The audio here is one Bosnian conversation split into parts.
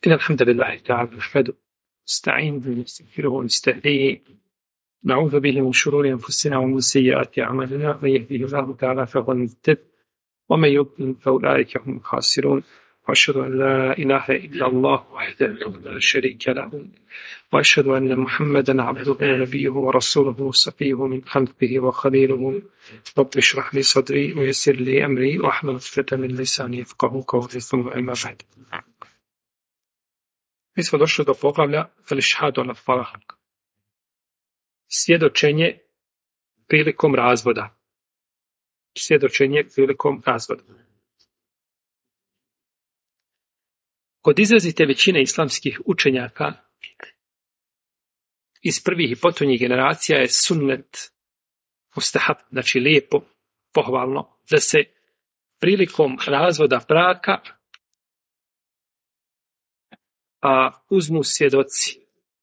إن الحمد لله تعالى نحمده نستعين ونستغفره ونستهديه نعوذ به من شرور أنفسنا ومن سيئات أعمالنا من يهده الله تعالى فهو المهتد ومن يضلل فأولئك هم الخاسرون وأشهد أن لا إله إلا الله وحده لا شريك له وأشهد أن محمدا عبده ونبيه ورسوله وصفيه من خلقه وخليله رب اشرح لي صدري ويسر لي أمري واحلل عقدة من لساني يفقهوا قولي ثم أما بعد. Mi smo došli do poglavlja al-ishhadu ala talaq. Svjedočenje prilikom razvoda. Svjedočenje prilikom razvoda. Kod izrazite većine islamskih učenjaka iz prvih i potonjih generacija je sunnet mustahab, znači lijepo, pohvalno, da se prilikom razvoda braka uzmu svjedoci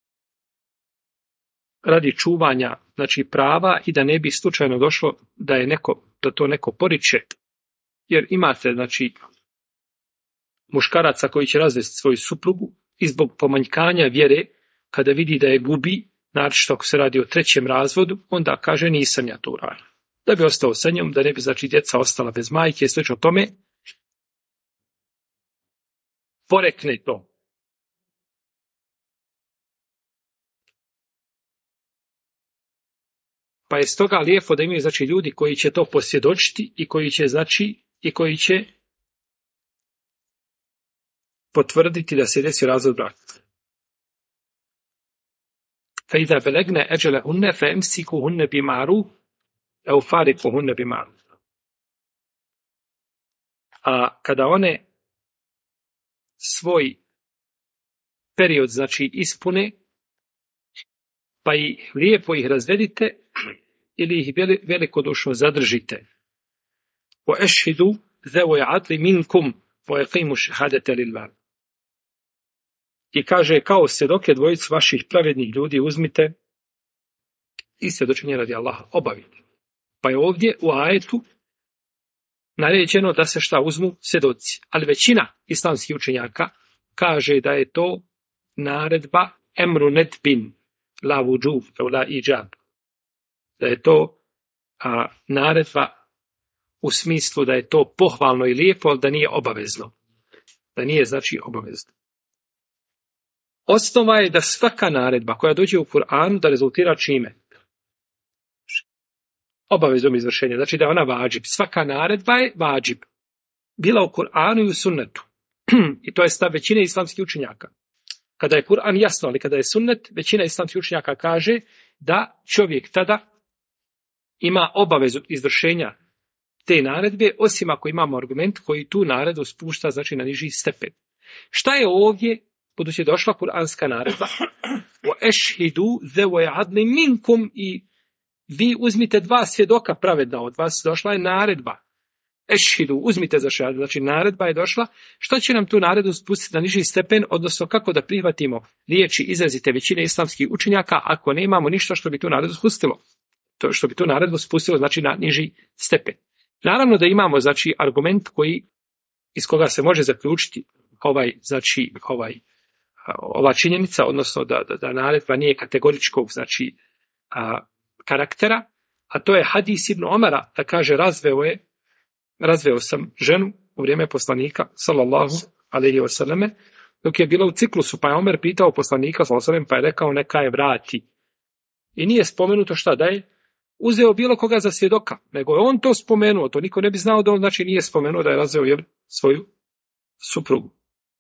radi čuvanja, znači prava, i da ne bi slučajno došlo da to neko poriče, jer imate, znači, muškaraca koji će razvesti svoju suprugu i zbog pomanjkanja vjere, kada vidi da je gubi, naročito ako se radi o trećem razvodu, onda kaže nisam ja to uradio. Da bi ostao sa njom, da ne bi, znači, djeca ostala bez majke i slično tome, porekne to. Pa je stoga lijepo da imaju, znači, ljudi koji će to posvjedočiti i koji će potvrditi da se desi razvod braka. Fa idha balagne ajalahunna fa amsikuhunna bima'ruf aw fariquhunna bima'ruf. A kada one svoj period, znači, ispune, pa i lijepo ih razvedite ili ih velikodušno zadržite. Wa ashhidu zawi adli minkum wa yaqimu shahadata lillah. I kaže, kao svjedoke dvojicu vaših pravednih ljudi uzmite i svjedočenje radi Allaha obavite. Pa je ovdje u ajetu naređeno da se šta uzmu svjedoci. Ali većina islamskih učenjaka kaže da je to naredba emru nedbin la vudžub, la iđab. Da je to naredba u smislu da je to pohvalno i lijepo, ali da nije obavezno. Da nije, znači, obavezno. Osnova je da svaka naredba koja dođe u Kur'anu da rezultira čime? Obavezom izvršenja. Znači da je ona vađib. Svaka naredba je vađib. Bila u Kur'anu i u sunnetu. I to je stav većine islamskih učenjaka. Kada je Kur'an jasno, ali kada je sunnet, većina islamskih učenjaka kaže da čovjek tada ima obavezu izvršenja te naredbe, osim ako imamo argument koji tu naredbu spušta, znači, na niži stepen. Šta je ovdje, budući je došla kuranska naredba? Wa ashhidu zawi adli minkum, i vi uzmite dva svjedoka pravedna od vas, došla je naredba. Ešhidu, uzmite za šahadu, znači naredba je došla. Što će nam tu naredbu spustiti na niži stepen, odnosno kako da prihvatimo riječi izrazite većine islamskih učenjaka ako ne imamo ništa što bi tu naredbu spustilo? To što bi tu naredbu spustilo, znači, na niži stepen. Naravno da imamo, znači, argument iz koga se može zaključiti ova činjenica, odnosno da naredba nije kategoričkog, znači, karaktera, a to je hadis Ibn Omara, da kaže, razveo sam ženu u vrijeme poslanika, sallallahu alejhi ve selleme, dok je bila u ciklusu, pa je Omer pitao poslanika, sallallahu alejhi ve sellem, pa je rekao neka je vrati. I nije spomenuto šta da je uzeo bilo koga za svjedoka, nego je on to spomenuo, to niko ne bi znao da on, znači, nije spomenuo da je razveo svoju suprugu.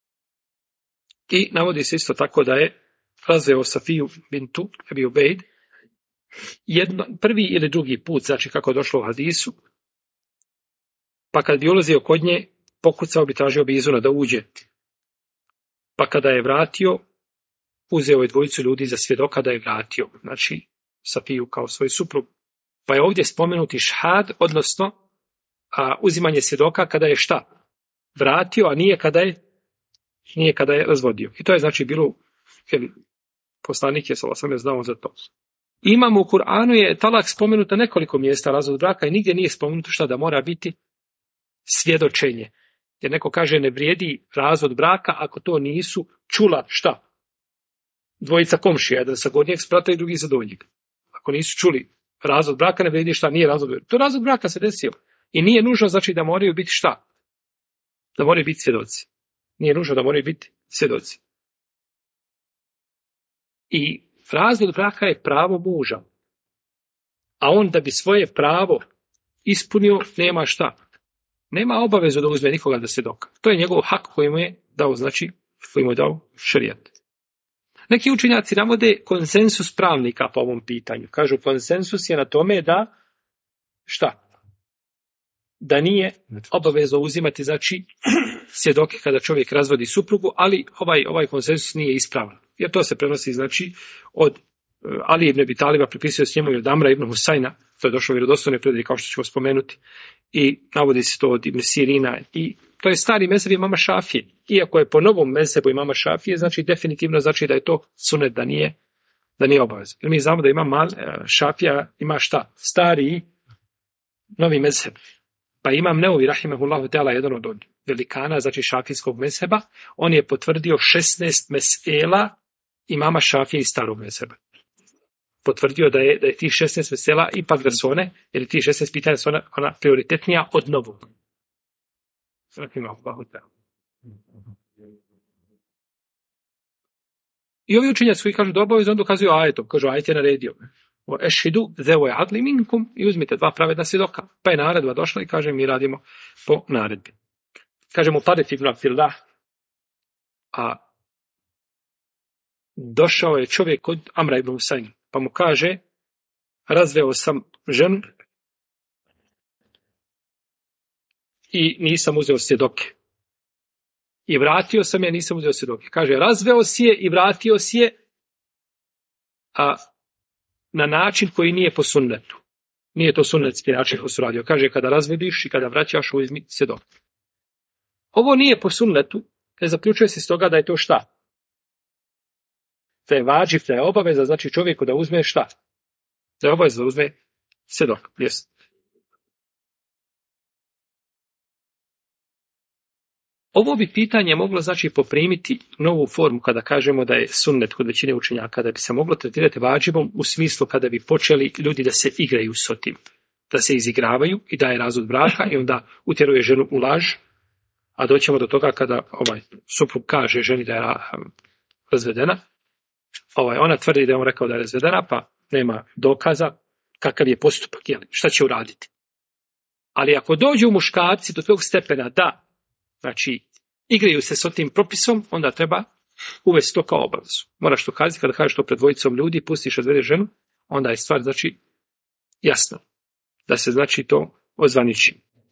I navodi se isto tako da je razveo Safiju bintu Ebi Ubejd prvi ili drugi put, znači kako je došlo u hadisu, pa kad bi ulazio kod nje, pokucao bi, tražio bi izuna da uđe. Pa kada je vratio, uzeo je dvojicu ljudi za svjedoka da je vratio, znači Safiju kao svoju suprugu. Pa je ovdje spomenuti šhad, odnosno uzimanje svjedoka kada je šta? Vratio, a nije kada je razvodio. I to je, znači, bilo, poslanik je sallallahu znao za to. Imamo u Kur'anu je talak spomenuta nekoliko mjesta, razvod braka, i nigdje nije spomenuto šta da mora biti svjedočenje. Jer neko kaže ne vrijedi razvod braka ako to nisu čula šta? Dvojica komšija, jedan sa gornjeg sprata i drugi sa donjeg. Ako nisu čuli razvod braka, ne vrijedi šta, nije razvod braka. To razvod braka se desio. I nije nužno znači da moraju biti šta? Da moraju biti svjedoci. Nije nužno da moraju biti svjedoci. I razvod braka je pravo muža. A on da bi svoje pravo ispunio, nema šta? Nema obavezu da uzme nikoga da svjedoka. To je njegov hak koji mu je dao, znači, koji mu je dao šerijat. Neki učenjaci navode konsensus pravnika po ovom pitanju. Kažu konsensus je na tome da šta? Da nije obavezno uzimati, znači, svjedoke kada čovjek razvodi suprugu, ali ovaj konsensus nije ispravan. Jer to se prenosi, znači, od Ali ibn Abi Taliba, pripisuje s njemu i od Amra ibn Husajna, to je došlo vjerodostojne predaje kao što ćemo spomenuti, i navodi se to od Ibn Sirina, i to je stari mezheb imama Šafije. Iako je po novom mezhebu imama Šafije, znači definitivno znači da je to sunet, da nije obavezno. Jer mi znamo da ima Šafija ima šta? Stari novi mezheb. Pa imam Neovi rahimehullahu teala, jedan od velikana, znači šafijskog mezheba, on je potvrdio 16 mesela imama Šafije iz starog mezheba. Potvrdio da je tih 16 mesela ipak da su one, jer tih 16 pitanja su ona prioritetnija od novog. I ovi učenjaci koji kažu da obavezno, on dokazuju ajetom. Kažu, ajet je naredio. Ešhidu zevo je adli minkum i uzmite dva pravedna svjedoka. Pa je naredba došla i kaže mi radimo po naredbi. Kažemo Tarif ibn Abdillah, a došao je čovjek kod Amra ibn Husajna, pa mu kaže, razveo sam ženu i nisam uzeo svjedoke. I vratio sam je, nisam uzeo svjedoke. Kaže, razveo si je i vratio si je, a na način koji nije po sunnetu. Nije to sunnetski način koji su radio. Kaže, kada razvediš i kada vraćaš, uzmi svjedoke. Ovo nije po sunnetu, ne zaključuje se s toga da je to šta? Da je vađiv, da je obaveza, znači čovjeku da uzme šta? Da je obaveza da uzme svjedok. Jest. Ovo bi pitanje moglo znači poprimiti novu formu kada kažemo da je sunnet kod većine učenjaka, da bi se moglo tretirati vađibom u smislu kada bi počeli ljudi da se igraju s tim, da se izigravaju i da je razvod braka i onda utjeruje ženu u laž, a doćemo do toga kada suprug kaže ženi da je razvedena, ona tvrdi da je on rekao da je razvedena, pa nema dokaza kakav je postupak, šta će uraditi. Ali ako dođu muškarci do tog stepena da, znači, igraju se s tim propisom, onda treba uvesti to kao obavezu. Moraš to kazati kada kažeš to pred dvojicom ljudi, pustiš razvede ženu, onda je stvar, znači, jasno. Da se, znači, to ozvaniči.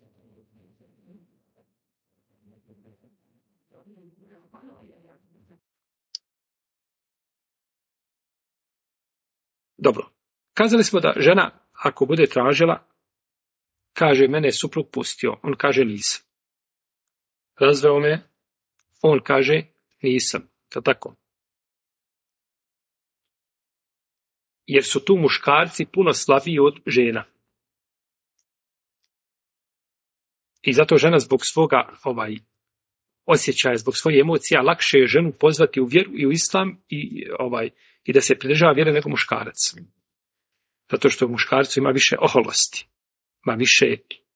Dobro. Kazali smo da žena, ako bude tražila, kaže, mene je suprug pustio. On kaže, nisam. Razveo me, on kaže, nisam. To tako. Jer su tu muškarci puno slabiji od žena. I zato žena zbog svoga osjećaja, zbog svojih emocija, lakše je ženu pozvati u vjeru i u islam i da se pridržava vjere nego muškarac. Zato što u muškarcu ima više oholosti, ima više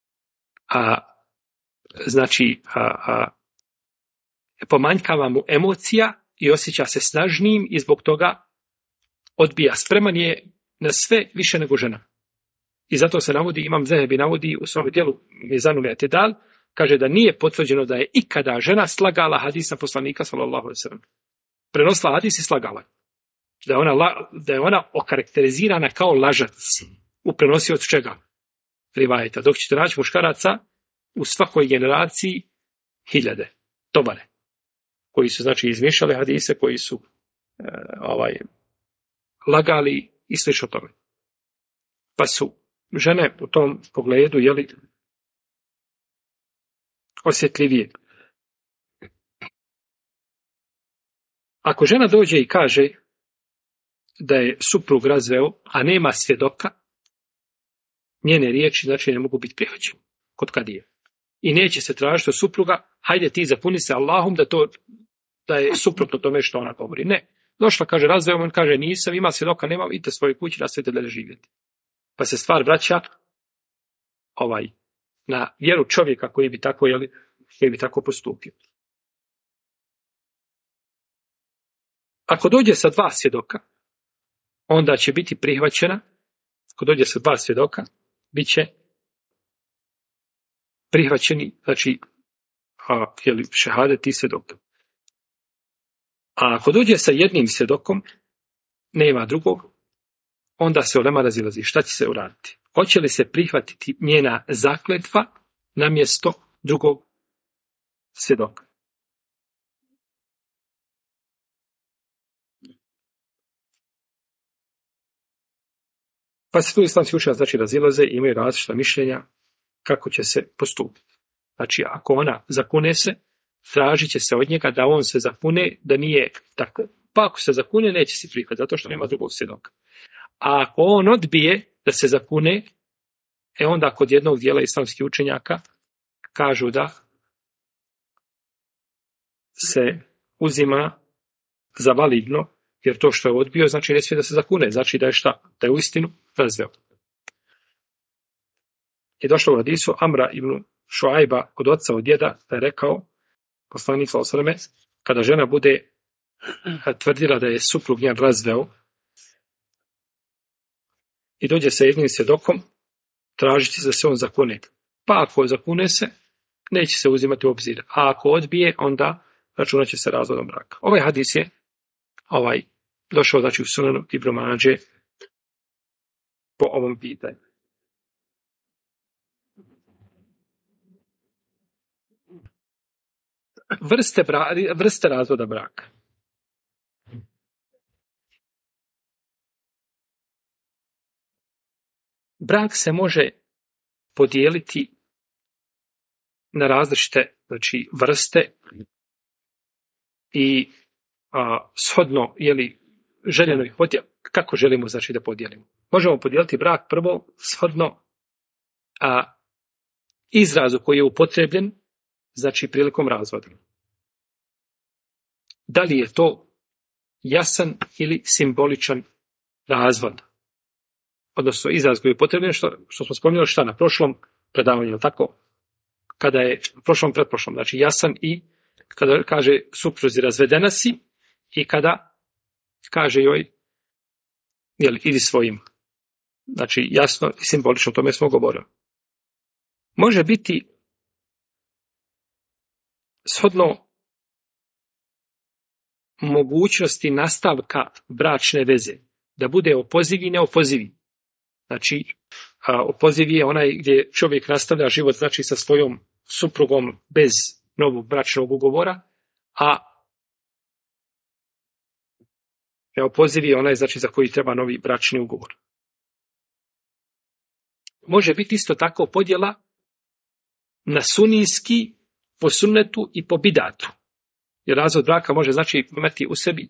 pomanjkava mu emocija i osjeća se snažnijim i zbog toga odbija. Spreman je na sve više nego žena. I zato se navodi, Imam Zehebi navodi u svom dijelu Mizanul I'tidal, kaže da nije potvrđeno da je ikada žena slagala hadisa poslanika sallallahu alejhi ve sellem. Prenosila hadis i slagala. Da je ona okarakterizirana kao lažac u prenosiocu čega? Rivajeta. Dok ćete naći muškaraca u svakoj generaciji hiljade, tobare, koji su znači izmišljali hadise, koji su lagali i slično tome. Pa su žene u tom pogledu osjetljivije. Ako žena dođe i kaže da je suprug razveo, a nema svjedoka, njene riječi znači ne mogu biti prihvaćene kod kadije. i neće se tražiti od supruga, hajde ti zapuni se Allahom da je suprotno tome što ona govori. Ne. Došla, kaže, razveo, on kaže, nisam, ima svjedoka, nemam, idite svoje kući, nastavite dalje živjeti. Pa se stvar vraća na vjeru čovjeka koji bi tako postupio. Ako dođe sa 2 svjedoka, onda će biti prihvaćena, ako dođe sa 2 svjedoka, bit će prihvaćeni, znači, šehadet i svjedoka. A ako dođe sa jednim svjedokom, nema drugog, onda se ulema razilazi. Šta će se uraditi? Hoće li se prihvatiti njena zakletva na mjesto drugog svjedoka? Pa se tu islamski učenjaci znači razilaze i imaju različita mišljenja kako će se postupiti. Znači, ako ona zakune se, tražit će se od njega da on se zakune, da nije tako. Pa ako se zakune, neće se prihvatiti, zato što nema drugog svjedoka. A ako on odbije da se zakune, onda kod jednog dijela islamskih učenjaka kažu da se uzima za validno, jer to što je odbio, znači ne smije da se zakune, znači da je šta? Da je uistinu razveo. I došlo u hadisu Amra ibn Šuajba od oca od djeda da je rekao, poslanik sallallahu alejhi ve selleme, kada žena bude tvrdila da je suprug njen razveo i dođe sa jednim svjedokom, tražit će da se on zakune. Pa ako zakune se, neće se uzimati u obzir. A ako odbije, onda računat će se razvodom braka. Ovaj hadis je došao znači u Sunanu Ibn Madže po ovom pitanju. Vrste razvoda braka. Brak se može podijeliti na različite vrste i shodno željenoj podjeli, kako želimo da podijelimo. Možemo podijeliti brak prvo shodno izrazu koji je upotrebljen prilikom razvoda. Da li je to jasan ili simboličan razvod? Odnosno izraz koji je upotrebljen, što smo spominjali šta na prošlom predavanju, tako? Kada je pretprošlom, znači jasan i kada kaže supruzi razvedena si i kada kaže joj idi svojim. Znači jasno i simbolično, o tome smo govorili. Može biti shodno mogućnosti nastavka bračne veze, da bude opoziv i neopozivi. Znači, opoziv je onaj gdje čovjek nastavlja život sa svojom suprugom bez novog bračnog ugovora, a neopoziv je onaj za koji treba novi bračni ugovor. Može biti isto tako podjela na sunijski, po sunnetu i po bidatu. Jer razvod braka može imati u sebi,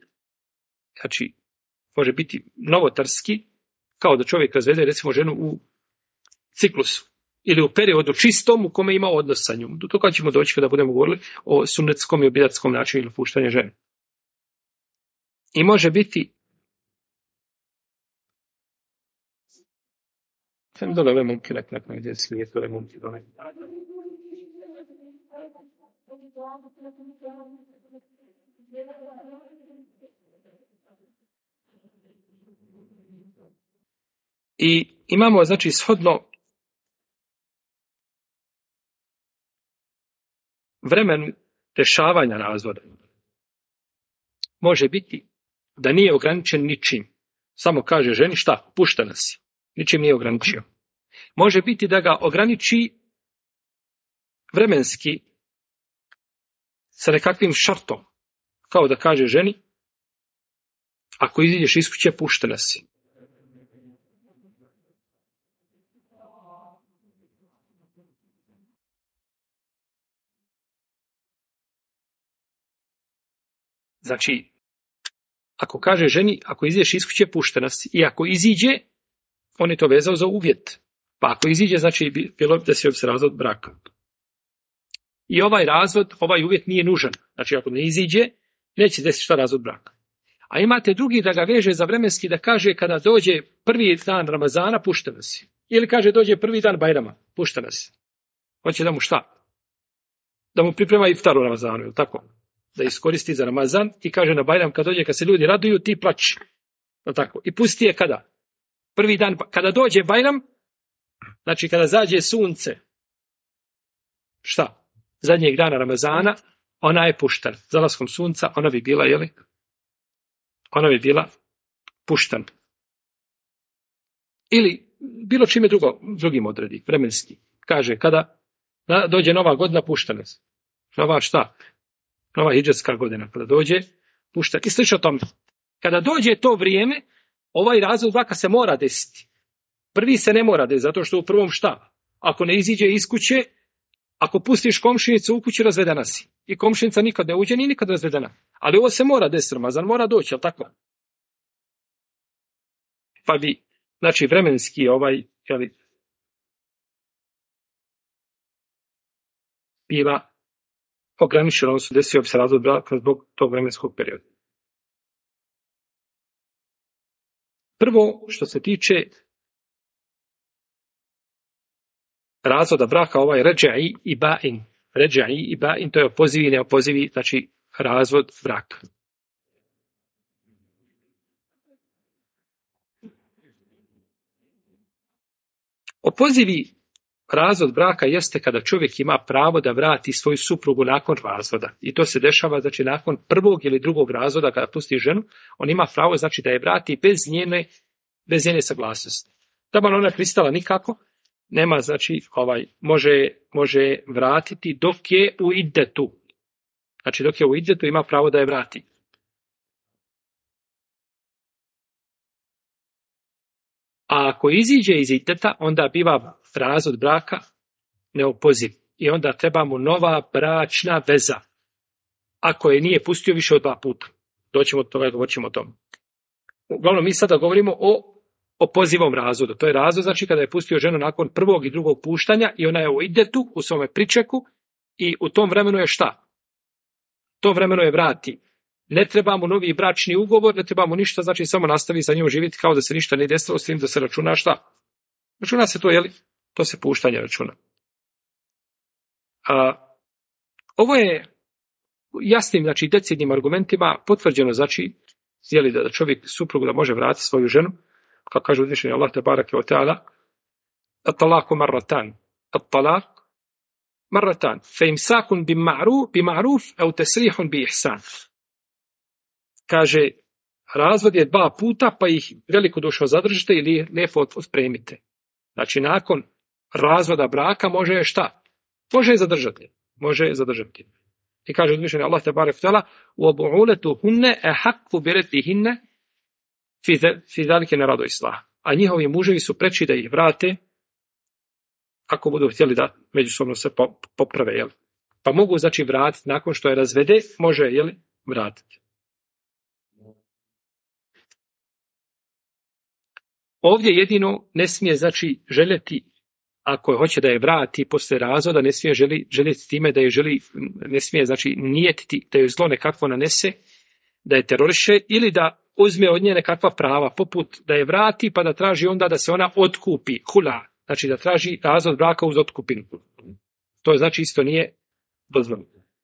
može biti novotarski, kao da čovjek razvede recimo ženu u ciklusu ili u periodu čistom u kome ima odnos sa njom. Do toga ćemo doći kada budemo govorili o sunnetskom i bidatskom načinu ili puštanja žene. I može biti sam dole ove mumke nekako gdje slijeti ove mumke dole. I imamo, shodno vremenu rješavanja razvoda. Može biti da nije ograničen ničim. Samo kaže ženi šta? Puštena si. Ničim nije ograničio. Može biti da ga ograniči vremenski sa nekakvim šartom. Kao da kaže ženi, ako iziđeš iz kuće, puštena si. Znači, ako kaže ženi, ako iziđeš iz kuće, puštena si. I ako iziđe, on je to vezao za uvjet. Pa ako iziđe, bilo da se razvod braka. i ovaj razvod, ovaj uvjet nije nužan. Znači ako ne iziđe, neće desiti šta razvod braka. A imate drugi da ga veže za vremenski, da kaže kada dođe prvi dan Ramazana, pušteno si. Ili kaže dođe prvi dan Bajrama, pušteno si. Hoće da mu šta? Da mu priprema iftar u Ramazanu, ili tako? Da iskoristi za Ramazan i kaže na Bajram kad dođe, kad se ljudi raduju, ti plaći. Ili tako? I pusti je kada? Prvi dan, kada dođe Bajram, znači kada zađe sunce, šta? Zadnjeg dana Ramazana, ona je puštena. Zalaskom sunca, ona bi bila, jeli? Ona bi bila puštena. Ili bilo čime drugim odredi, vremenski. Kaže, kada dođe nova godina, puštena. Nova šta? Nova hidžetska godina. Kada dođe, puštena. I slično tome. Kada dođe to vrijeme, ovaj razvod braka se mora desiti. Prvi se ne mora desiti, zato što u prvom šta? Ako ne iziđe iz kuće, ako pustiš komšinicu u kući, razvedena si. I komšinica nikad ne uđe, ni nikad razvedena. Ali ovo se mora desiti, Ramazan mora doći, jel tako? Pa bi, znači, vremenski jeli, bila ograničena, odnosno desio bi se razvod braka zbog tog vremenskog perioda. Prvo, što se tiče razvoda braka, ređa'i i ba'in. Ređa'i i ba'in, to je opozivi i neopozivi, znači razvod braka. Opozivi razvod braka jeste kada čovjek ima pravo da vrati svoju suprugu nakon razvoda. I to se dešava, znači, nakon prvog ili drugog razvoda, kada pusti ženu, on ima pravo, znači, da je vrati bez njene saglasnosti. Taman ona pristala nikako, nema, znači, može vratiti dok je u iddetu. Znači, dok je u iddetu, ima pravo da je vrati. A ako iziđe iz iddeta, onda biva razvod braka neopoziv. I onda treba mu nova bračna veza. Ako je nije pustio više od 2 puta. Doćemo od toga, govorit ćemo o tom. Uglavnom, mi sada govorimo o opozivom razvodu. To je razvod, znači, kada je pustio ženu nakon prvog i drugog puštanja i ona je u iddetu, u svome pričeku, i u tom vremenu je šta? To vremenu je vrati. Ne treba mu novi bračni ugovor, ne treba mu ništa, znači samo nastavi sa njom živjeti kao da se ništa ne desilo, s tim da se računa šta? Računa se to, jeli? To se puštanje računa. Ovo je jasnim, znači, decidnim argumentima potvrđeno, znači, jeli, da čovjek suprugu da može vratiti svoju ženu, kako kaže uzvišeni Allah te barake o teala, at-talaku marratan, at-talak marratan, fe imsakun bi ma'ruf, au tesrihun bi ihsan. Kaže, razvod je 2 puta, pa ih velikodušno zadržite ili lijepo otpremite. Znači, nakon razvoda braka može šta? Može je zadržati. I kaže uzvišeni Allah te barek tela, وَبُعُولَتُهُنَّ أَحَقُّ بِرَدِّهِنَّ فِي ذَلِكَ نَرَادُ إِصْلَاهَ. A njihovi muževi su preči da ih vrate, ako budu htjeli da međusobno se poprave. Jel? Pa mogu, znači, vratiti, nakon što je razvede, može, jel, vratiti. Ovdje jedino ne smije, znači, željeti, ako hoće da je vrati posle razvoda, ne smije željeti time da je ne smije, znači, nijetiti da je zlo nekakvo nanese, da je teroriše, ili da uzme od nje nekakva prava, poput da je vrati pa da traži onda da se ona otkupi, hula, znači da traži razvod braka uz otkupinu. To znači isto nije dozvoljeno.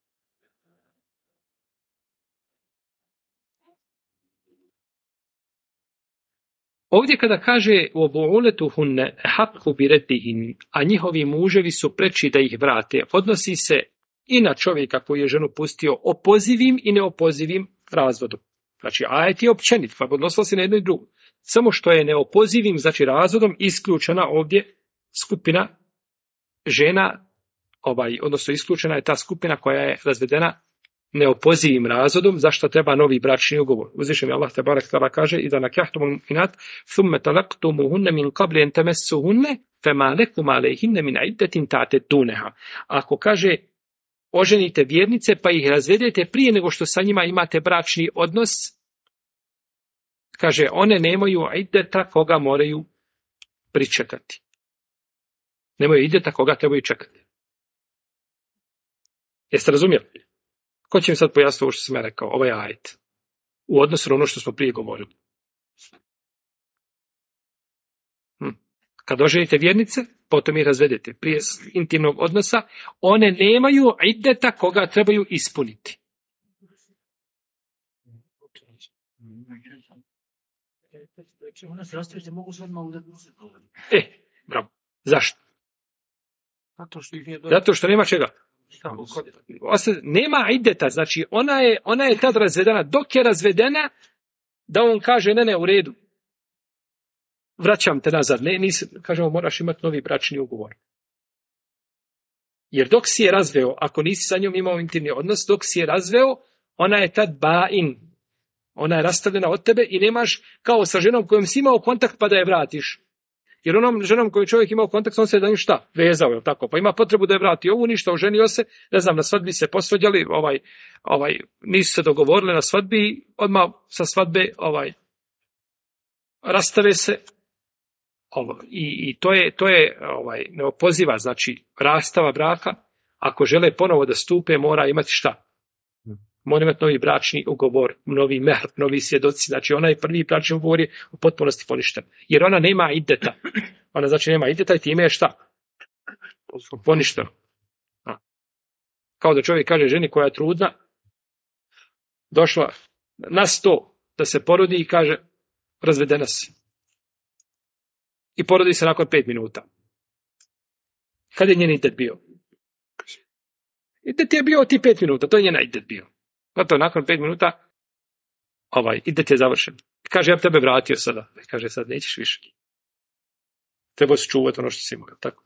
Ovdje kada kaže وَبُعُولَتُهُنَّ أَحَقُّ بِرَدِّهِنَّ, a njihovi muževi su preči da ih vrate, odnosi se i na čovjeka koji je ženu pustio opozivim i neopozivim razvodom. Znači, ajet je općenit, pa odnosilo se na jedno i drugo. Samo što je neopozivim, znači razvodom, isključena ovdje skupina žena, odnosno isključena je ta skupina koja je razvedena neopozivim razvodom, zašto treba novi bračni ugovor. Uzvišeni Allah te barek tala kaže: "Iza nakahtumul mu'minat thumma talaqtumuhunna min qabli an tamassuhunna fama lakum alayhinna min iddatin ta'tadunaha." Ako kaže oženite vjernice pa ih razvedete prije nego što sa njima imate bračni odnos, kaže one nemaju iddeta koga moraju pričekati. Nemaju iddeta koga trebaju čekati. Jeste razumjeli? Ko će mi sad pojasniti ovo što sam ja rekao, ovaj ajet, u odnosu na ono što smo prije govorili? Kad oženite vjernice, potom ih razvedete. Prije intimnog odnosa, one nemaju ideta koga trebaju ispuniti. Bravo. Zašto? Zato što nema čega. Nema ideta, znači ona je tad razvedena. Dok je razvedena, da on kaže ne, u redu. Vraćam te nazad. Kažemo, moraš imati novi bračni ugovor. Jer dok si je razveo, ako nisi sa njom imao intimni odnos, dok si je razveo, ona je tad bain. Ona je rastavljena od tebe i nemaš kao sa ženom kojom si imao kontakt pa da je vratiš. Jer onom ženom koju čovjek imao kontakt, on se da šta? Vezao je tako. Pa ima potrebu da je vrati ovu, ništa, oženio se, ne znam, na svadbi se posvađali, nisu se dogovorili na svadbi, odmah sa svadbe, rastave se. I to je neopoziva, znači rastava braka. Ako žele ponovo da stupe, mora imati šta? Mora imati novi bračni ugovor, novi mehr, novi svjedoci. Znači onaj prvi bračni ugovor je u potpunosti poništen. Jer ona nema ideta. Ona znači nema ideta i time je šta? Poništeno. Kao da čovjek kaže ženi koja je trudna, došla na 100 da se porodi i kaže razvedena si. I porodi se nakon 5 minuta. Kad je njen idet bio? Idet je bio ti 5 minuta, to je njen idet bio. Gotovo, nakon 5 minuta, idet je završen. Kaže, ja bi tebe vratio sada. Kaže, sad nećeš više. Treba se čuvati ono što si imao, tako?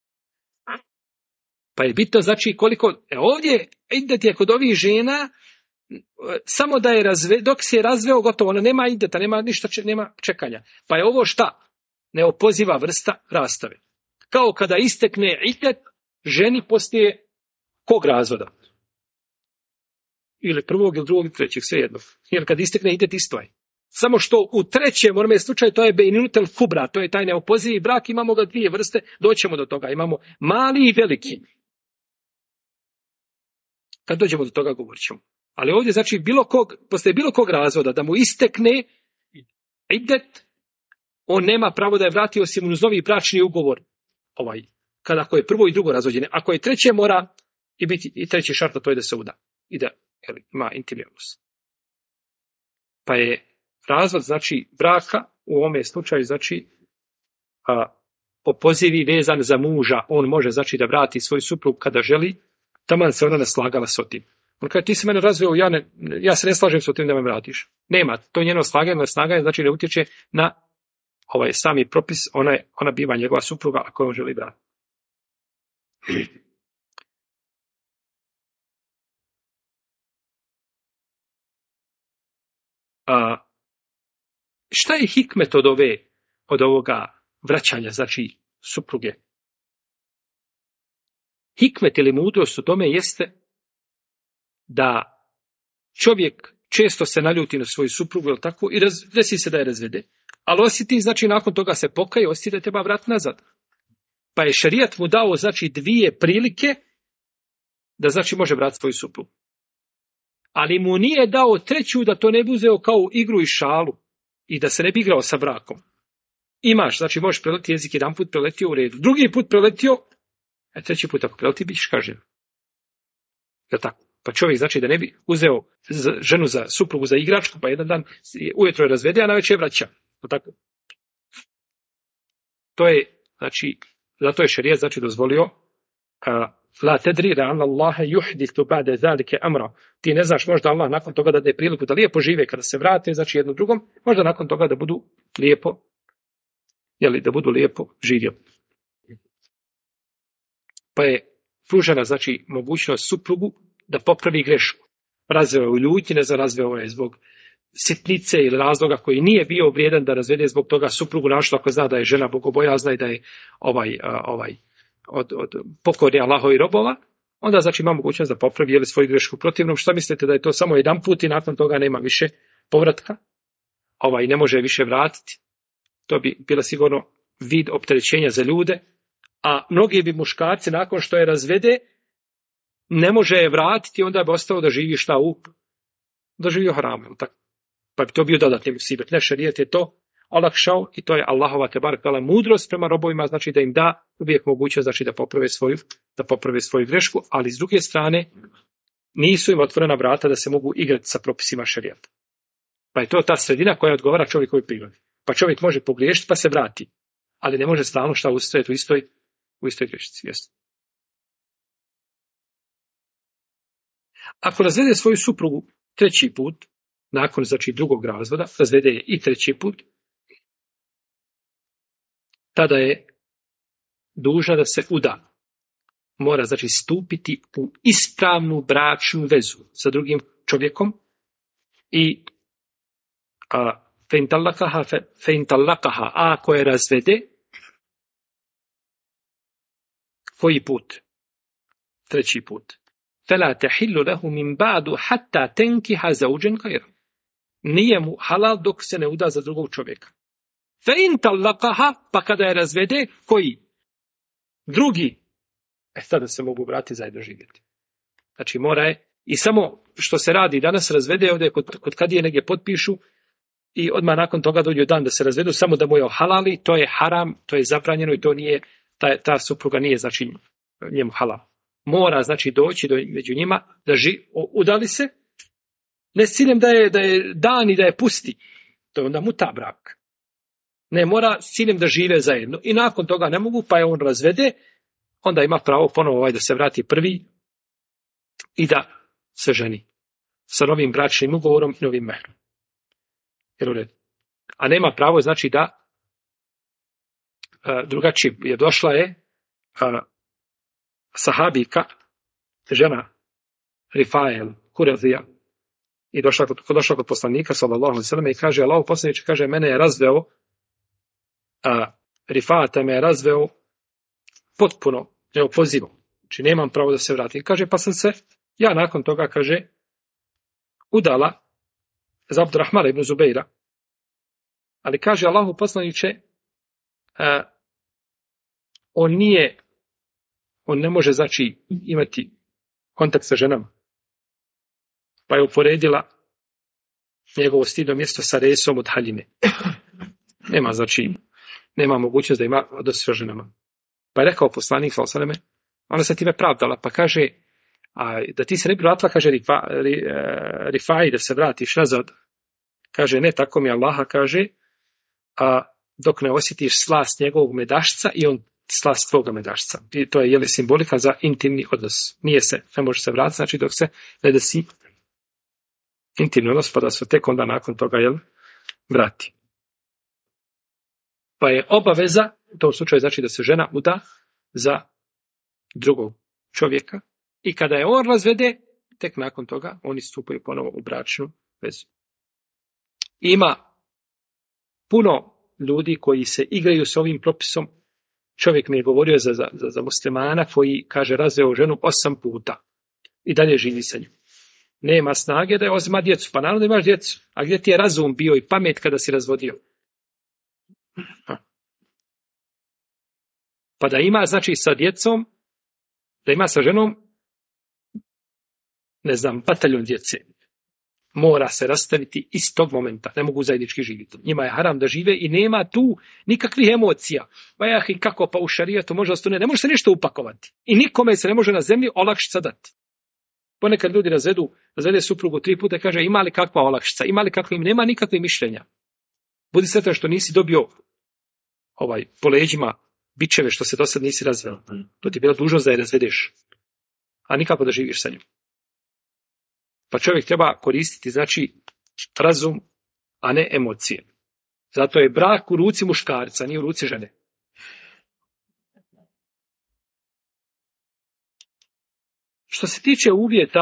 Pa je bitno, znači, koliko, ovdje idet je kod ovih žena, samo da je dok se je razveo, gotovo, ona nema ideta, nema ništa, nema čekanja. Pa je ovo šta? Neopoziva vrsta rastave. Kao kada istekne idet, ženi poslije kog razvoda? Ili prvog, ili drugog, ili trećeg, sve jedno. Jer kad istekne idet, isto je. Samo što u trećem, onome slučaju, to je bejnutel kubra, to je taj neopozivi brak, imamo ga dvije vrste, doćemo do toga. Imamo mali i veliki. Kad dođemo do toga, govorit ćemo. Ali ovdje, znači, poslije bilo kog razvoda, da mu istekne idet, on nema pravo da je vratio osim uz novi bračni ugovor. Kada ako je prvo i drugo razvođene. Ako je treće, mora i biti i treći šart, to je da se uda. I da ima intimni odnos. Pa je razvod, znači, braka u ovome slučaju, znači, opozivi vezan za muža. On može, znači, da vrati svoj suprug kada želi, taman se ona ne slagala s tim. On kaže, ti se mene razveo, ja se ne slažem s tim da me vratiš. Nema, to njeno slaganje, snaganje, znači ne utječe na sami propis, ona biva njegova supruga ako on želi vratiti. Šta je hikmet od ovoga vraćanja, znači supruge? Hikmet ili mudrost u tome jeste da čovjek često se naljuti na svoju suprugu, ili tako, i desi se da je razvede. Ali osjeti, znači, nakon toga se pokaje, osjeti da treba vratiti nazad. Pa je šerijat mu dao, znači, 2 prilike da, znači, može vratiti svoju suprugu. Ali mu nije dao 3. da to ne bi uzeo kao igru i šalu i da se ne bi igrao sa brakom. Imaš, znači, možeš preletiti jezik, jedan put preletio u redu, drugi put preletio, a 3. put ako preleti, bićeš kažnjen. Je tako? Pa čovjek, znači, da ne bi uzeo ženu za suprugu za igračku, pa jedan dan ujutro je razvede, a navečer je vraća. Je tako? To je, znači, zato je šerijat, znači, dozvolio la tedri ra'an Allahe yuhdithu ba'de zalike amra. Ti ne znaš, možda Allah nakon toga da daje priliku da lijepo žive kada se vrate, znači jedno drugom, možda nakon toga da budu lijepo, da budu lijepo živjeli. Pa je pružena, znači, mogućnost suprugu da popravi grešku. Razveo je u ljutnji, ne znam, razveo je zbog sitnice ili razloga koji nije bio vrijedan da razvede zbog toga suprugu, našto ako zna da je žena bogobojazna i da je od pokorni Allahovi robova, onda, znači, ima mogućnost da popravi svoju grešku. Protivnom, šta mislite da je to samo jedan put i nakon toga nema više povratka? Ne može više vratiti. To bi bilo sigurno vid opterećenja za ljude, a mnogi bi muškarci nakon što je razvede ne može je vratiti, onda bi ostao da živi šta da živi u haramu. Pa bi to bio dodatni musibet. Ne, šerijet je to olakšao i to je Allahova tebarek vel mudrost prema robovima, znači da im da uvijek mogućnost, znači da poprave svoju grešku, ali s druge strane nisu im otvorena vrata da se mogu igrati sa propisima šerijata. Pa je to ta sredina koja odgovara čovjekovoj prirodi. Pa čovjek može pogriješiti pa se vrati, ali ne može stalno šta ustrajati u istoj grešci. Jeste. Ako razvede svoju suprugu treći put, nakon znači drugog razvoda, razvede je i treći put, tada je dužna da se uda. Mora znači stupiti u ispravnu bračnu vezu sa drugim čovjekom i fein talakaha, a ako je razvede, koji put? Treći put. Fela tahillu lahu min ba'du hatta tankiha zawjan ghayra. Nije mu halal dok se ne uda za drugog čovjeka. Fein talakaha, pa kada je razvede, koji? Drugi. Tada se mogu vratiti zajedno živjeti. Znači mora je, i samo što se radi danas razvede, ovdje kod kad je negdje potpišu i odmah nakon toga dođe dan da se razvedu, samo da mu je halali, to je haram, to je zabranjeno i to nije, ta supruga nije znači njemu halal. Mora znači doći među njima, da udali se, ne s ciljem da je dan i da je pusti, to je onda muta brak. Ne, mora s ciljem da žive zajedno i nakon toga ne mogu, pa je on razvede, onda ima pravo ponovo da se vrati prvi i da se ženi sa novim bračnim ugovorom i novim mehrom. A nema pravo znači da drugačije je došla je sahabika, žena Rifael Kurazija i došla kod poslanika sallallahu alejhi ve selleme i kaže Allahov poslaniče, kaže mene je razveo Rifata me je razveo potpuno neopozivo. Znači nemam pravo da se vratim. Kaže pa sam se ja nakon toga kaže udala za Abdurrahmana ibn Zubeira. Ali kaže Allahu poslaniče on ne može znači imati kontakt sa ženama. Pa je uporedila njegovo stidno mjesto sa resom od haljine. Nema mogućnost da ima odnos sa ženama. Pa je rekao poslanik sallallahu alejhi ve selleme, ona se time pravdala, pa kaže da ti se ne bi vratila, kaže Rifai, da se vratiš nazad. Kaže, ne, tako mi Allaha, kaže, dok ne osjetiš slast njegovog medašca i on slast tvoga medašca. I to je simbolika za intimni odnos. Ne može se vratiti, znači dok se ne desi intimni odnos, pa da se tek onda nakon toga vrati. Pa je obaveza, u tom slučaju znači da se žena uda za drugog čovjeka i kada je on razvede, tek nakon toga oni stupaju ponovo u bračnu vezu. Ima puno ljudi koji se igraju s ovim propisom. Čovjek mi je govorio za muslimana koji, kaže, razveo ženu 8 puta i dalje živi sa njom. Nema snage da je uzima djecu. Pa naravno da imaš djecu. A gdje ti je razum bio i pamet kada si razvodio? Pa da ima, znači, sa djecom, da ima sa ženom, bataljon djece. Mora se rastaviti iz tog momenta. Ne mogu zajednički živjeti. Njima je haram da žive i nema tu nikakvih emocija. I kako pa u šarijetu može ostane? Ne može se ništa upakovati. I nikome se ne može na zemlji olakšica dati. Ponekad ljudi razvede suprugu 3 puta i kaže ima li kakva olakšica, ima li kakva, nema nikakvih mišljenja. Budi sretan što nisi dobio po leđima bičeve što se do sad nisi razveo. To ti je bila dužnost da je razvedeš, a nikako da živiš sa njom. Pa čovjek treba koristiti, znači, razum, a ne emocije. Zato je brak u ruci muškarca, nije u ruci žene. Što se tiče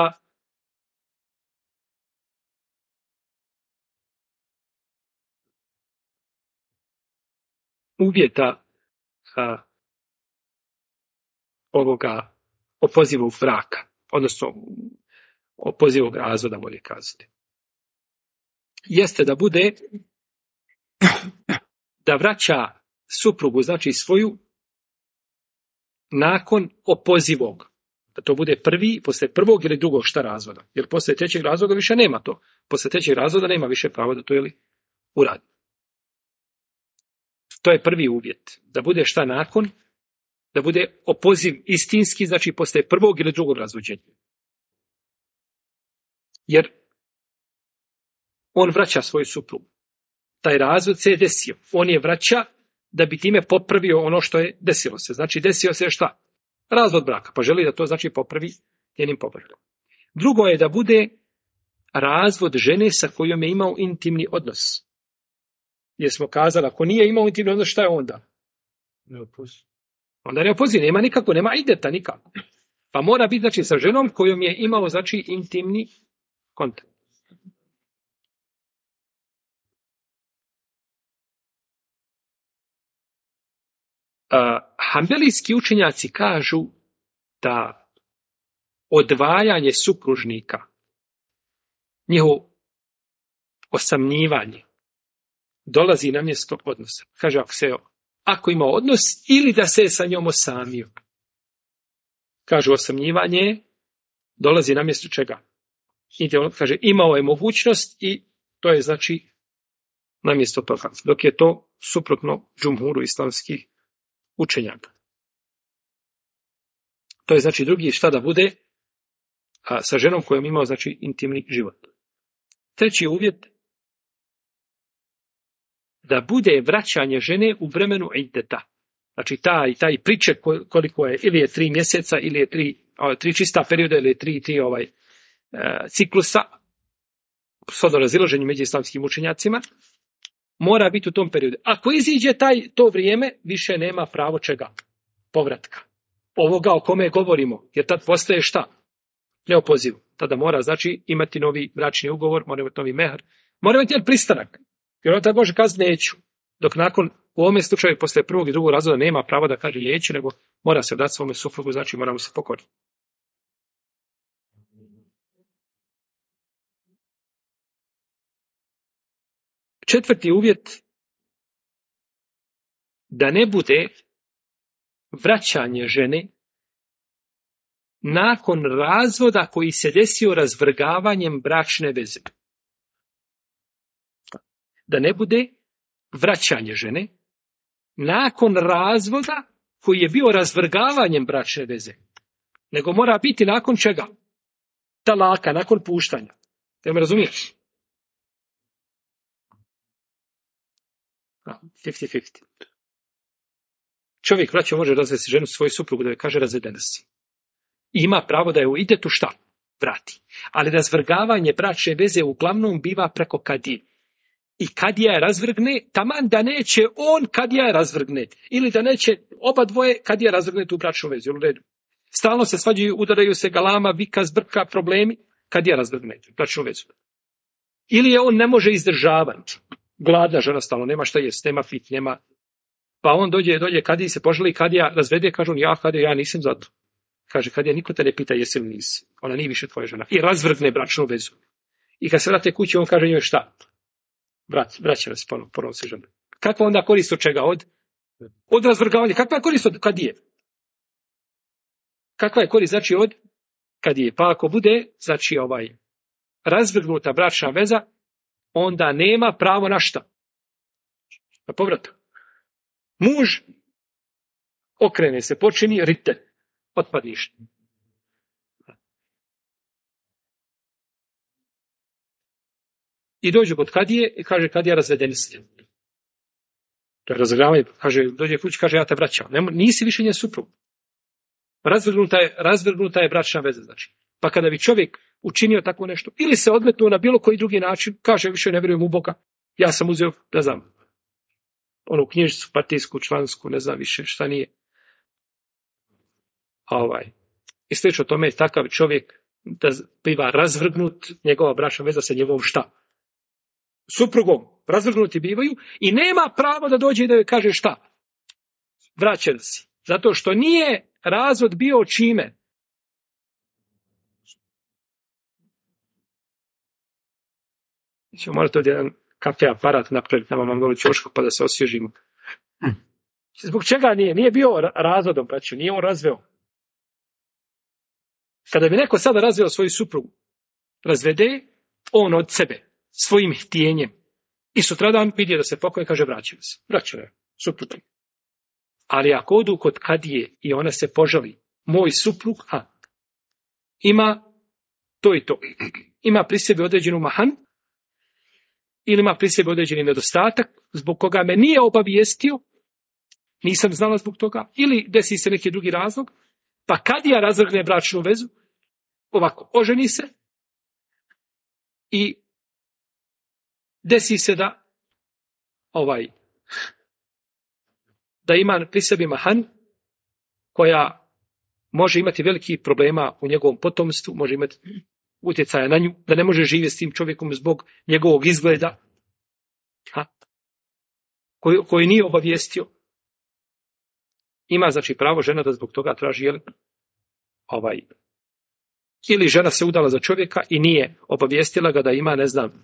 uvjeta ovoga opozivog braka, odnosno opozivog razvoda, bolje kazati, jeste da bude da vraća suprugu, znači svoju, nakon opozivog. da to bude prvi, posle prvog ili drugog šta razvoda. Jer posle trećeg razvoda više nema to. Posle trećeg razvoda nema više pravo da to uradi. To je prvi uvjet. Da bude šta nakon, da bude opoziv istinski, znači posle prvog ili drugog razvođenja. Jer on vraća svoju suprugu. Taj razvod se je desio. On je vraća da bi time popravio ono što je desilo se. Znači desio se šta? Razvod braka. Pa želi da to znači popravi njenim popravkom. Drugo je da bude razvod žene sa kojom je imao intimni odnos. Jer smo kazali, ako nije imao intimni odnos, šta je onda? Onda ne opoziv, nema nikako, nema ideta nikako. Pa mora biti znači sa ženom kojom je imao znači intimni kontakt. Hanbelijski učenjaci kažu da odvajanje supružnika, njihovo osamnjivanje, dolazi na mjesto odnosa. Kaže, ako ima odnos ili da se je sa njom osamio. Kažu, osamnjivanje dolazi na mjesto čega? Kaže, imao je mogućnost i to je znači na mjesto toga. Dok je to suprotno džumhuru islamskih učenjaka. To je znači drugi šta da bude sa ženom kojom imao znači intimni život. Treći uvjet da bude vraćanje žene u vremenu ideta. Znači taj priček koliko je, ili je 3 mjeseca, ili je 3 čista perioda, ili je 3 ciklusa, s razilaženjem među islamskim učenjacima, mora biti u tom periodu. Ako iziđe to vrijeme, više nema pravo čega? Povratka. Ovoga o kome govorimo, jer tad postaje šta? Neopoziv. Tada mora znači imati novi bračni ugovor, mora imati novi mehar, mora imati jedan pristanak. Jer on tad može kazati neću. Dok nakon, u ovome slučaju, posle prvog i drugog razvoda nema pravo da kaže neću, nego mora se dati svome suprugu, znači mora mu se pokoriti. Četvrti uvjet, da ne bude vraćanje žene nakon razvoda koji se desio razvrgavanjem bračne veze. Da ne bude vraćanje žene nakon razvoda koji je bio razvrgavanjem bračne veze. Nego mora biti nakon čega? Talaka, nakon puštanja. Te me razumiješ? 50-50. Čovjek vraća može razvesti ženu svoju suprugu da joj kaže razvedena si. I ima pravo da je u idetu šta? Vrati. Ali razvrgavanje bračne veze uglavnom biva preko kadije. I kadija je razvrgne, taman da neće on kadija je razvrgne. Ili da neće oba dvoje kadija razvrgne tu bračnu vezu. U redu. Stalno se svađaju, udaraju se galama, vika, zbrka, problemi, kadija razvrgne bračnu vezu. Ili je on ne može izdržavati. Gladna žena stalno, nema šta jest, nema fit, nema. Pa on dođe kadiji se poželi, kadija razvede, kažu ja nisam za to. Kaže, kadija, niko te ne pita jesi li nisi. Ona nije više tvoja žena. I razvrgne bračnu vezu. I kad se vrate kući, on kaže njoj šta? Vraća se ponovno se žena. Kakva onda korist od čega? Od razvrgavanja. Kakva je korist od kadije? Kakva je korist znači od kadije? Pa ako bude, znači razvrgnuta bračna veza, onda nema pravo na šta? Na povrat. Muž okrene se, počini rite, otpadniš. I dođe kod kadije i kaže kadija razvedeni ste. To je razvrgavanje, kaže, dođe kući, kaže ja te vraćam. Nisi više njen suprug. Razvrgnuta je bračna veza, znači. Pa kada bi čovjek učinio tako nešto, ili se odmetnuo na bilo koji drugi način, kaže više ne vjerujem u Boga, ja sam uzeo, ne znam, onu knjižicu, partijsku, člansku, ne znam više šta nije. I slično tome je takav čovjek da biva razvrgnut, njegova bračna veza sa njegovom šta? Suprugom. Razvrgnuti bivaju i nema pravo da dođe i da joj kaže šta? Vraćen si. Zato što nije razvod bio čime? Morate ovdje jedan kafe aparat napraviti, nama malo ćošku pa da se osvježimo. Zbog čega nije? Nije bio razvodom, braćo, nije on razveo. Kada bi neko sada razveo svoju suprugu, razvede on od sebe, svojim htjenjem. I sutradan vidio da se pokoje, kaže vraćaju se. Vraćaju je, supruga. Ali ako odu kod kadije i ona se požali, moj suprug, ima to i to. Ima pri sebi određenu mahanu, ili ima pri sebi određeni nedostatak, zbog koga me nije obavijestio, nisam znala zbog toga, ili desi se neki drugi razlog, pa kadija razvrgne bračnu vezu, ovako, oženi se i desi se da ima pri sebi mahan koja može imati velikih problema u njegovom potomstvu, može imati utjecaja na nju, da ne može živjeti s tim čovjekom zbog njegovog izgleda, koji nije obavijestio. Ima, znači, pravo žena da zbog toga traži, ili žena se udala za čovjeka i nije obavijestila ga da ima, ne znam,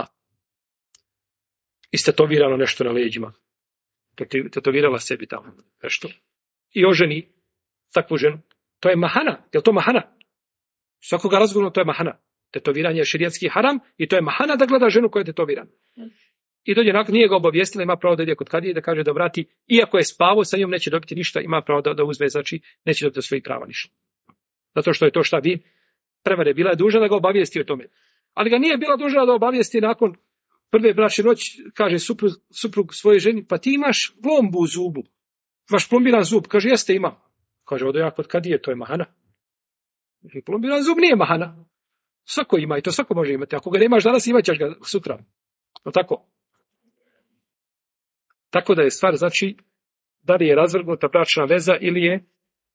istetovirano nešto na leđima. Tetovirala sebi tamo nešto. I oženi takvu ženu. To je mahana. Je li to mahana? Svakoga razgovora to je mahana. Tetoviranje je šerijatski haram i to je mahana da gleda ženu koja je tetovirana. I dođe nakon, nije ga obavijestila, ima pravo da ide kod kadije i da kaže da vrati, iako je spavao sa njom, neće dobiti ništa, ima pravo da uzme, znači neće dobiti svojih prava ništa. Zato što je to šta bi prevare, bila je dužna da ga obavijesti o tome. Ali ga nije bila dužna da obavijesti nakon prve bračne noći, kaže suprug svoje ženi, pa ti imaš plombu u zubu, imaš plombiran zub, kaže jeste imam. Kaže, odo ja kod kadije, to je mahana. I plombiran zub nije mahana. Svako ima i to svako može imati. Ako ga nemaš danas, imat ćeš ga sutra. No tako. Tako da je stvar, znači, da li je razvrgnuta bračna veza ili je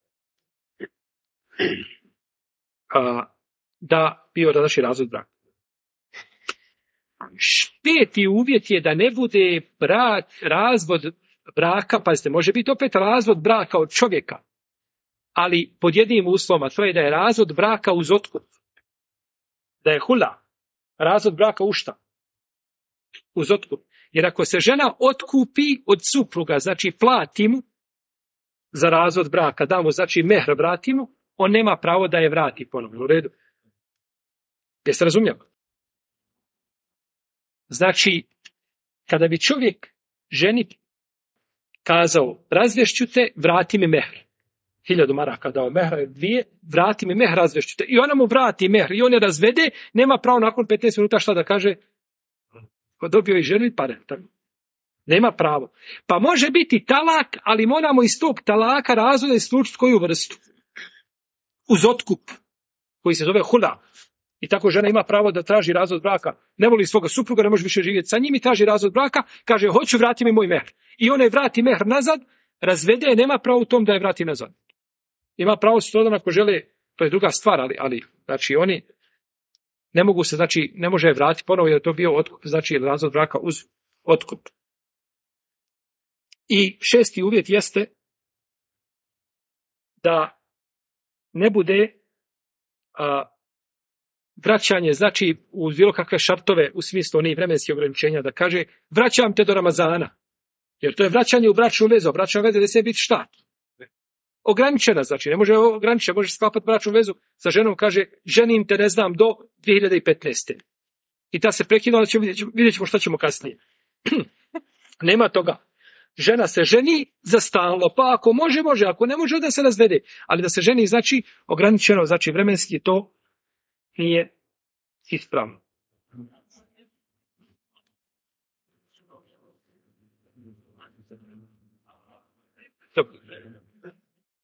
da bio znači razvod braka. 5. uvjet je da ne bude razvod braka, pazite, može biti opet razvod braka od čovjeka, ali pod jednim uslovom, to je da je razvod braka uz otkup. Da je hula, razvod braka u šta? Uz otkup. Jer ako se žena otkupi od supruga, znači plati mu za razvod braka, da mu znači mehr vrati mu, on nema pravo da je vrati ponovno. U redu. Jeste razumjeli? Znači, kada bi čovjek ženi kazao, razvješću te, vrati mi mehr. 1000 maraka dao mehra, 2, vrati mi mehr, razvješću te. I ona mu vrati mehr i on je razvede, nema pravo nakon 15 minuta šta da kaže, dobio i ženu i pare. Tako. Nema pravo. Pa može biti talak, ali moramo iz tog talaka razvoda isključiti koju vrstu. Uz otkup, koji se zove hula. I tako žena ima pravo da traži razvod braka. Ne voli svoga supruga, ne može više živjeti sa njim i traži razvod braka, kaže, hoću vrati mi moj mehr. I ona je vrati mehr nazad, razvede je, nema pravo u tom da je vrati nazad. Ima pravo sutradan ako žele, to je druga stvar, ali znači oni ne mogu se, znači ne može je vratiti ponovo jer je to bio otkup, znači razvod braka uz otkup. I 6. uvjet jeste da ne bude vraćanje, znači uz bilo kakve šartove u smislu onih vremenskih ograničenja, da kaže vraćam te do Ramazana. Jer to je vraćanje u bračnu vezu. Bračna veza ne smije biti šta? Ograničena, znači ne može ograničiti, može sklapati bračnu vezu sa ženom, kaže ženim te ne znam do 2015. I ta se prekida, vidjet ćemo šta ćemo kasnije. Nema toga. Žena se ženi za stalno, pa ako može, može, ako ne može, da se razvede. Ali da se ženi, znači ograničeno, znači vremenski to nije ispravno. Dobro.